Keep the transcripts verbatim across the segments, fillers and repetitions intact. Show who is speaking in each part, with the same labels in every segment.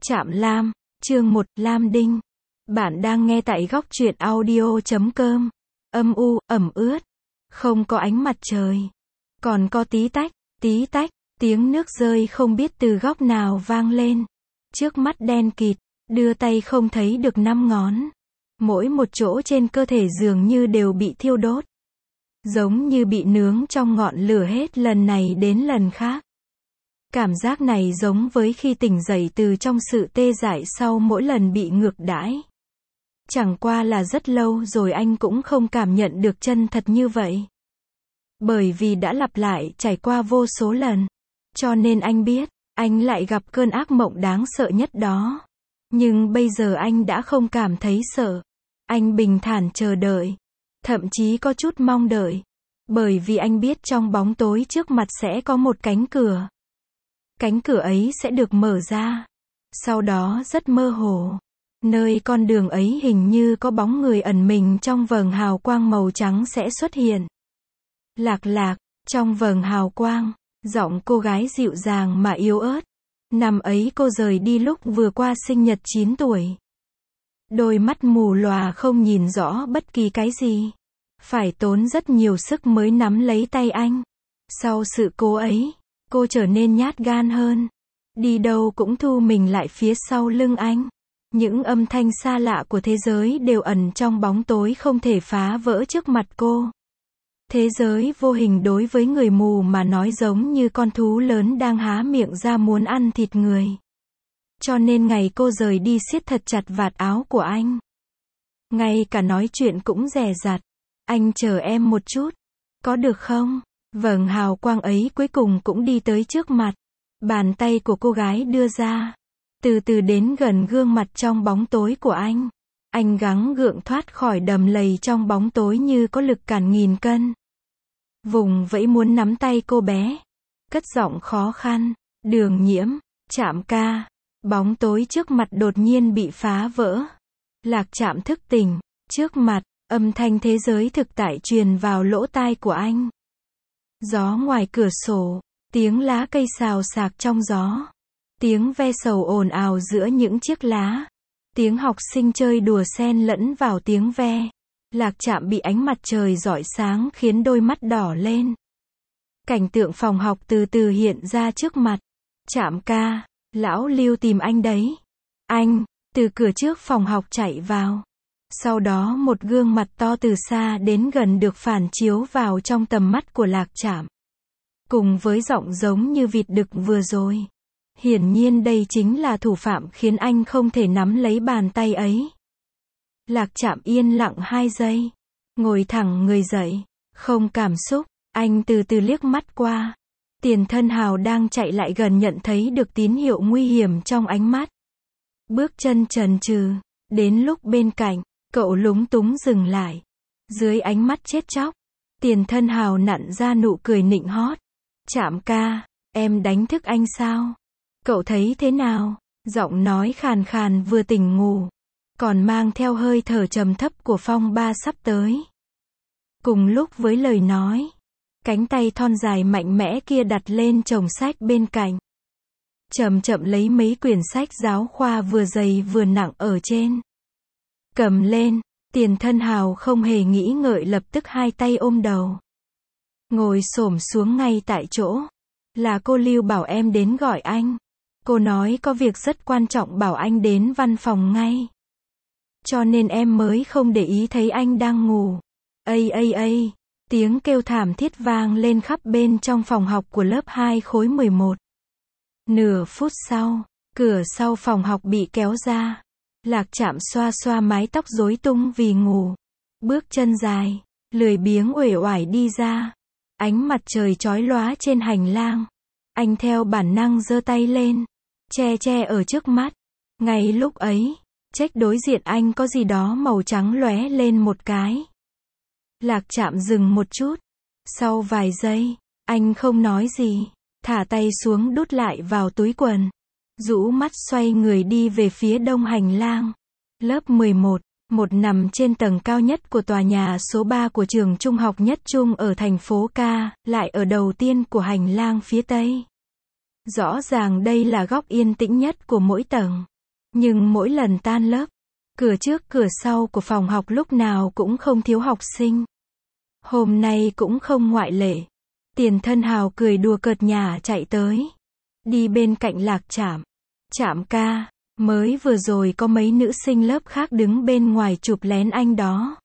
Speaker 1: Trạm Lam, chương một, Lam Đinh. Bạn đang nghe tại góc truyện audio chấm com. Âm u, ẩm ướt. Không có ánh mặt trời. Còn có tí tách, tí tách, tiếng nước rơi không biết từ góc nào vang lên. Trước mắt đen kịt, đưa tay không thấy được năm ngón. Mỗi một chỗ trên cơ thể dường như đều bị thiêu đốt. Giống như bị nướng trong ngọn lửa hết lần này đến lần khác. Cảm giác này giống với khi tỉnh dậy từ trong sự tê dại sau mỗi lần bị ngược đãi. Chẳng qua là rất lâu rồi anh cũng không cảm nhận được chân thật như vậy. Bởi vì đã lặp lại trải qua vô số lần. Cho nên anh biết, anh lại gặp cơn ác mộng đáng sợ nhất đó. Nhưng bây giờ anh đã không cảm thấy sợ. Anh bình thản chờ đợi. Thậm chí có chút mong đợi. Bởi vì anh biết trong bóng tối trước mặt sẽ có một cánh cửa. Cánh cửa ấy sẽ được mở ra. Sau đó rất mơ hồ. Nơi con đường ấy hình như có bóng người ẩn mình trong vầng hào quang màu trắng sẽ xuất hiện. Lạc lạc, trong vầng hào quang, giọng cô gái dịu dàng mà yếu ớt. Năm ấy cô rời đi lúc vừa qua sinh nhật chín tuổi. Đôi mắt mù lòa không nhìn rõ bất kỳ cái gì. Phải tốn rất nhiều sức mới nắm lấy tay anh. Sau sự cố ấy, cô trở nên nhát gan hơn. Đi đâu cũng thu mình lại phía sau lưng anh. Những âm thanh xa lạ của thế giới đều ẩn trong bóng tối không thể phá vỡ trước mặt cô. Thế giới vô hình đối với người mù mà nói giống như con thú lớn đang há miệng ra muốn ăn thịt người. Cho nên ngày cô rời đi siết thật chặt vạt áo của anh. Ngay cả nói chuyện cũng dè dặt. Anh chờ em một chút. Có được không? Vầng hào quang ấy cuối cùng cũng đi tới trước mặt. Bàn tay của cô gái đưa ra. Từ từ đến gần gương mặt trong bóng tối của anh. Anh gắng gượng thoát khỏi đầm lầy trong bóng tối như có lực cản nghìn cân. Vùng vẫy muốn nắm tay cô bé. Cất giọng khó khăn. Đường Nhiễm, Trạm ca. Bóng tối trước mặt đột nhiên bị phá vỡ. Lạc Trạm thức tỉnh. Trước mặt, âm thanh thế giới thực tại truyền vào lỗ tai của anh. Gió ngoài cửa sổ. Tiếng lá cây xào xạc trong gió. Tiếng ve sầu ồn ào giữa những chiếc lá. Tiếng học sinh chơi đùa xen lẫn vào tiếng ve. Lạc Trạm bị ánh mặt trời rọi sáng khiến đôi mắt đỏ lên. Cảnh tượng phòng học từ từ hiện ra trước mặt. Trạm ca, lão Lưu tìm anh đấy. Anh, từ cửa trước phòng học chạy vào. Sau đó một gương mặt to từ xa đến gần được phản chiếu vào trong tầm mắt của Lạc Trạm. Cùng với giọng giống như vịt đực vừa rồi. Hiển nhiên đây chính là thủ phạm khiến anh không thể nắm lấy bàn tay ấy. Lạc Trạm yên lặng hai giây. Ngồi thẳng người dậy. Không cảm xúc. Anh từ từ liếc mắt qua. Tiền Thân Hào đang chạy lại gần nhận thấy được tín hiệu nguy hiểm trong ánh mắt. Bước chân chần chừ. Đến lúc bên cạnh, cậu lúng túng dừng lại. Dưới ánh mắt chết chóc, Tiền Thân Hào nặn ra nụ cười nịnh hót. Trạm ca, em đánh thức anh sao? Cậu thấy thế nào? Giọng nói khàn khàn vừa tỉnh ngủ. Còn mang theo hơi thở trầm thấp của phong ba sắp tới. Cùng lúc với lời nói, cánh tay thon dài mạnh mẽ kia đặt lên chồng sách bên cạnh. Chậm chậm lấy mấy quyển sách giáo khoa vừa dày vừa nặng ở trên. Cầm lên, Tiền Thân Hào không hề nghĩ ngợi lập tức hai tay ôm đầu. Ngồi xổm xuống ngay tại chỗ. Là cô Lưu bảo em đến gọi anh. Cô nói có việc rất quan trọng bảo anh đến văn phòng ngay. Cho nên em mới không để ý thấy anh đang ngủ. Ây ây ây, tiếng kêu thảm thiết vang lên khắp bên trong phòng học của lớp hai khối mười một. Nửa phút sau, cửa sau phòng học bị kéo ra. Lạc Trạm xoa xoa mái tóc rối tung vì ngủ. Bước chân dài, lười biếng uể oải đi ra. Ánh mặt trời chói lóa trên hành lang. Anh theo bản năng giơ tay lên. Che che ở trước mắt. Ngay lúc ấy, trách đối diện anh có gì đó màu trắng lóe lên một cái. Lạc Trạm dừng một chút. Sau vài giây, anh không nói gì. Thả tay xuống đút lại vào túi quần. Rũ mắt xoay người đi về phía đông hành lang. Lớp mười một, một nằm trên tầng cao nhất của tòa nhà số ba của trường trung học Nhất Trung ở thành phố Ca, lại ở đầu tiên của hành lang phía tây. Rõ ràng đây là góc yên tĩnh nhất của mỗi tầng. Nhưng mỗi lần tan lớp, cửa trước cửa sau của phòng học lúc nào cũng không thiếu học sinh. Hôm nay cũng không ngoại lệ. Tiền Thân Hào cười đùa cợt nhả chạy tới. Đi bên cạnh Lạc Trạm. Trạm ca, mới vừa rồi có mấy nữ sinh lớp khác đứng bên ngoài chụp lén anh đó.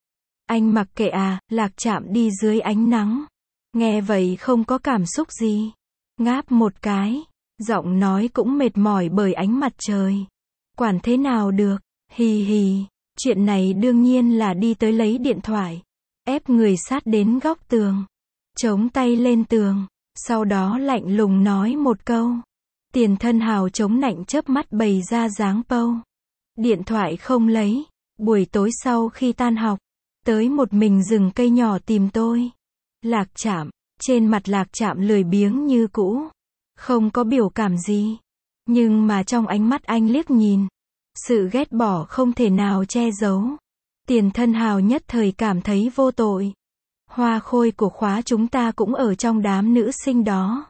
Speaker 1: Anh mặc kệ à, Lạc Trạm đi dưới ánh nắng. Nghe vậy không có cảm xúc gì. Ngáp một cái. Giọng nói cũng mệt mỏi bởi ánh mặt trời. Quản thế nào được, hì hì. Chuyện này đương nhiên là đi tới lấy điện thoại. Ép người sát đến góc tường. Chống tay lên tường. Sau đó lạnh lùng nói một câu. Tiền Thân Hào chống nạnh chớp mắt bày ra dáng pâu. Điện thoại không lấy. Buổi tối sau khi tan học, tới một mình rừng cây nhỏ tìm tôi. Lạc Trạm. Trên mặt Lạc Trạm lười biếng như cũ. Không có biểu cảm gì. Nhưng mà trong ánh mắt anh liếc nhìn. Sự ghét bỏ không thể nào che giấu. Tiền Thân Hào nhất thời cảm thấy vô tội. Hoa khôi của khóa chúng ta cũng ở trong đám nữ sinh đó.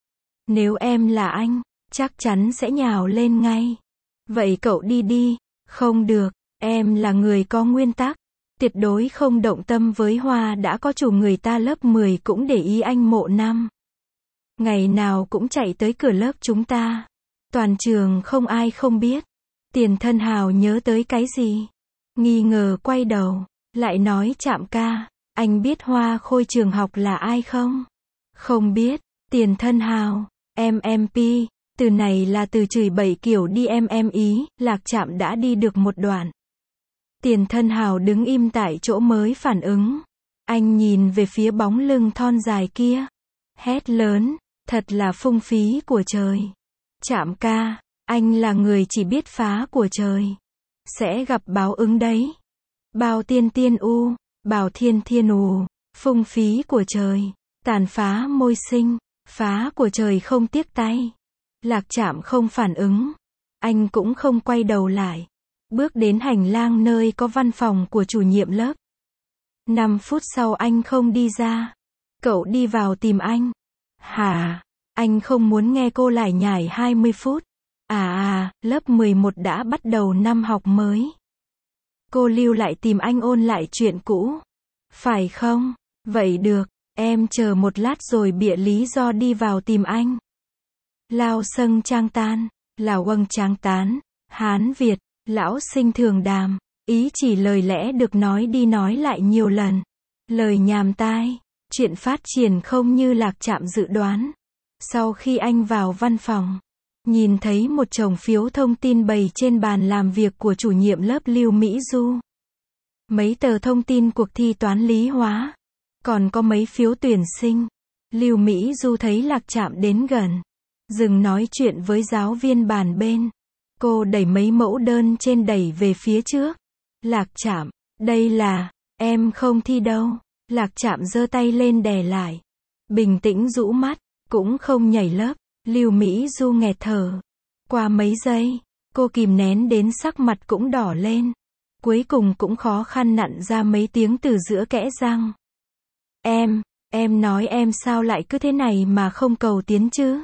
Speaker 1: Nếu em là anh, chắc chắn sẽ nhào lên ngay. Vậy cậu đi đi. Không được, em là người có nguyên tắc. Tuyệt đối không động tâm với Hoa đã có chủ, người ta lớp mười cũng để ý anh mộ năm. Ngày nào cũng chạy tới cửa lớp chúng ta. Toàn trường không ai không biết. Tiền Thân Hào nhớ tới cái gì? Nghi ngờ quay đầu. Lại nói Trạm ca, anh biết hoa khôi trường học là ai không? Không biết. Tiền Thân Hào, em em pi. Từ này là từ chửi bậy kiểu đi em em ý. Lạc Trạm đã đi được một đoạn. Tiền Thân Hào đứng im tại chỗ mới phản ứng. Anh nhìn về phía bóng lưng thon dài kia. Hét lớn, thật là phung phí của trời. Trạm ca, anh là người chỉ biết phá của trời. Sẽ gặp báo ứng đấy. Bao tiên tiên u, bào thiên thiên ù. Phung phí của trời. Tàn phá môi sinh. Phá của trời không tiếc tay. Lạc Trạm không phản ứng. Anh cũng không quay đầu lại. Bước đến hành lang nơi có văn phòng của chủ nhiệm lớp. Năm phút sau anh không đi ra. Cậu đi vào tìm anh. Hả? Anh không muốn nghe cô lải nhải hai mươi phút. À à, lớp mười một đã bắt đầu năm học mới. Cô lưu lại tìm anh ôn lại chuyện cũ. Phải không? Vậy được, em chờ một lát rồi bịa lý do đi vào tìm anh. Lao sâng trang tan, lào quâng trang tán, Hán Việt, lão sinh thường đàm, ý chỉ lời lẽ được nói đi nói lại nhiều lần. Lời nhàm tai, chuyện phát triển không như Lạc Trạm dự đoán. Sau khi anh vào văn phòng, nhìn thấy một chồng phiếu thông tin bày trên bàn làm việc của chủ nhiệm lớp Lưu Mỹ Du. Mấy tờ thông tin cuộc thi toán lý hóa. Còn có mấy phiếu tuyển sinh. Lưu Mỹ Du thấy Lạc Trạm đến gần. Dừng nói chuyện với giáo viên bàn bên. Cô đẩy mấy mẫu đơn trên đẩy về phía trước. Lạc Trạm, đây là, em không thi đâu. Lạc Trạm giơ tay lên đè lại. Bình tĩnh rũ mắt, cũng không nhảy lớp. Lưu Mỹ Du nghẹt thở. Qua mấy giây, cô kìm nén đến sắc mặt cũng đỏ lên. Cuối cùng cũng khó khăn nặn ra mấy tiếng từ giữa kẽ răng. Em, em nói em sao lại cứ thế này mà không cầu tiến chứ?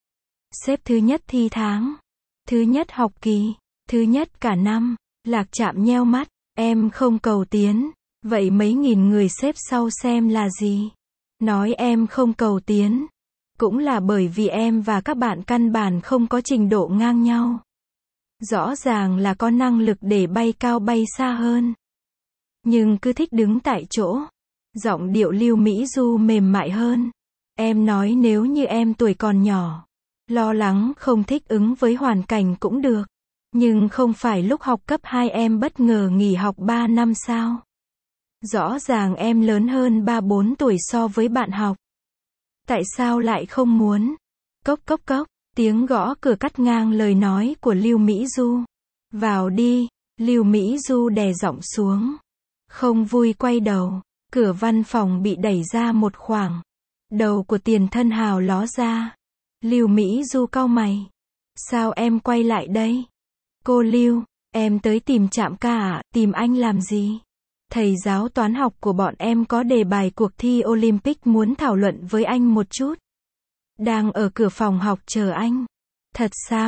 Speaker 1: Xếp thứ nhất thi tháng. Thứ nhất học kỳ. Thứ nhất cả năm. Lạc Trạm nheo mắt. Em không cầu tiến. Vậy mấy nghìn người xếp sau xem là gì? Nói em không cầu tiến. Cũng là bởi vì em và các bạn căn bản không có trình độ ngang nhau. Rõ ràng là có năng lực để bay cao bay xa hơn. Nhưng cứ thích đứng tại chỗ. Giọng điệu Lưu Mỹ Du mềm mại hơn. Em nói nếu như em tuổi còn nhỏ, lo lắng không thích ứng với hoàn cảnh cũng được. Nhưng không phải lúc học cấp hai em bất ngờ nghỉ học ba năm sao? Rõ ràng em lớn hơn ba bốn tuổi so với bạn học. Tại sao lại không muốn? Cốc cốc cốc, tiếng gõ cửa cắt ngang lời nói của Lưu Mỹ Du. Vào đi, Lưu Mỹ Du đè giọng xuống. Không vui quay đầu, cửa văn phòng bị đẩy ra một khoảng. Đầu của Tiền Thân Hào ló ra. Lưu Mỹ Du cau mày. Sao em quay lại đây? Cô Lưu, em tới tìm Trạm ca à, tìm anh làm gì? Thầy giáo toán học của bọn em có đề bài cuộc thi Olympic muốn thảo luận với anh một chút. Đang ở cửa phòng học chờ anh. Thật sao?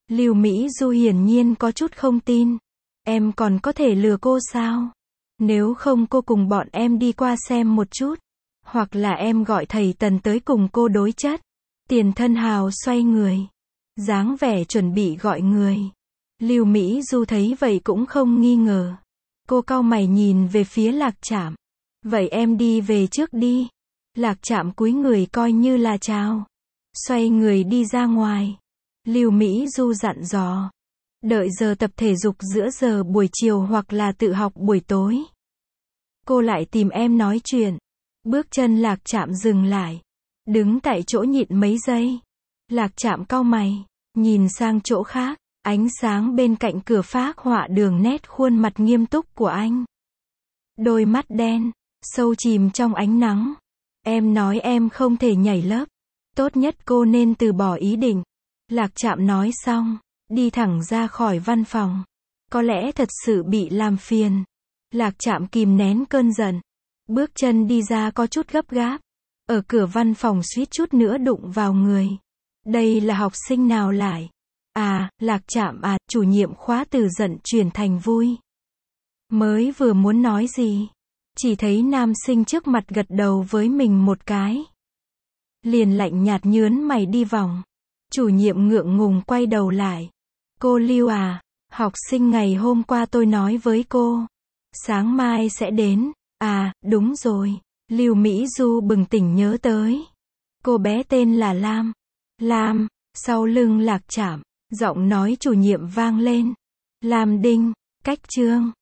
Speaker 1: Lưu Mỹ Du hiển nhiên có chút không tin. Em còn có thể lừa cô sao? Nếu không cô cùng bọn em đi qua xem một chút. Hoặc là em gọi thầy Tần tới cùng cô đối chất. Tiền Thân Hào xoay người. Dáng vẻ chuẩn bị gọi người. Lưu Mỹ Du thấy vậy cũng không nghi ngờ. Cô cau mày nhìn về phía Lạc Trạm. Vậy em đi về trước đi. Lạc Trạm cúi người coi như là chào. Xoay người đi ra ngoài. Lưu Mỹ Du dặn dò. Đợi giờ tập thể dục giữa giờ buổi chiều hoặc là tự học buổi tối. Cô lại tìm em nói chuyện. Bước chân Lạc Trạm dừng lại. Đứng tại chỗ nhịn mấy giây. Lạc Trạm cau mày. Nhìn sang chỗ khác. Ánh sáng bên cạnh cửa phác họa đường nét khuôn mặt nghiêm túc của anh. Đôi mắt đen, sâu chìm trong ánh nắng. Em nói em không thể nhảy lớp. Tốt nhất cô nên từ bỏ ý định. Lạc Trạm nói xong, đi thẳng ra khỏi văn phòng. Có lẽ thật sự bị làm phiền. Lạc Trạm kìm nén cơn giận. Bước chân đi ra có chút gấp gáp. Ở cửa văn phòng suýt chút nữa đụng vào người. Đây là học sinh nào lại? À, Lạc Trạm à, chủ nhiệm khóa từ giận chuyển thành vui. Mới vừa muốn nói gì, chỉ thấy nam sinh trước mặt gật đầu với mình một cái. Liền lạnh nhạt nhớn mày đi vòng. Chủ nhiệm ngượng ngùng quay đầu lại. Cô Lưu à, học sinh ngày hôm qua tôi nói với cô. Sáng mai sẽ đến. À, đúng rồi. Lưu Mỹ Du bừng tỉnh nhớ tới. Cô bé tên là Lam. Lam, sau lưng Lạc Trạm. Giọng nói chủ nhiệm vang lên. Lam Đinh, cách chương.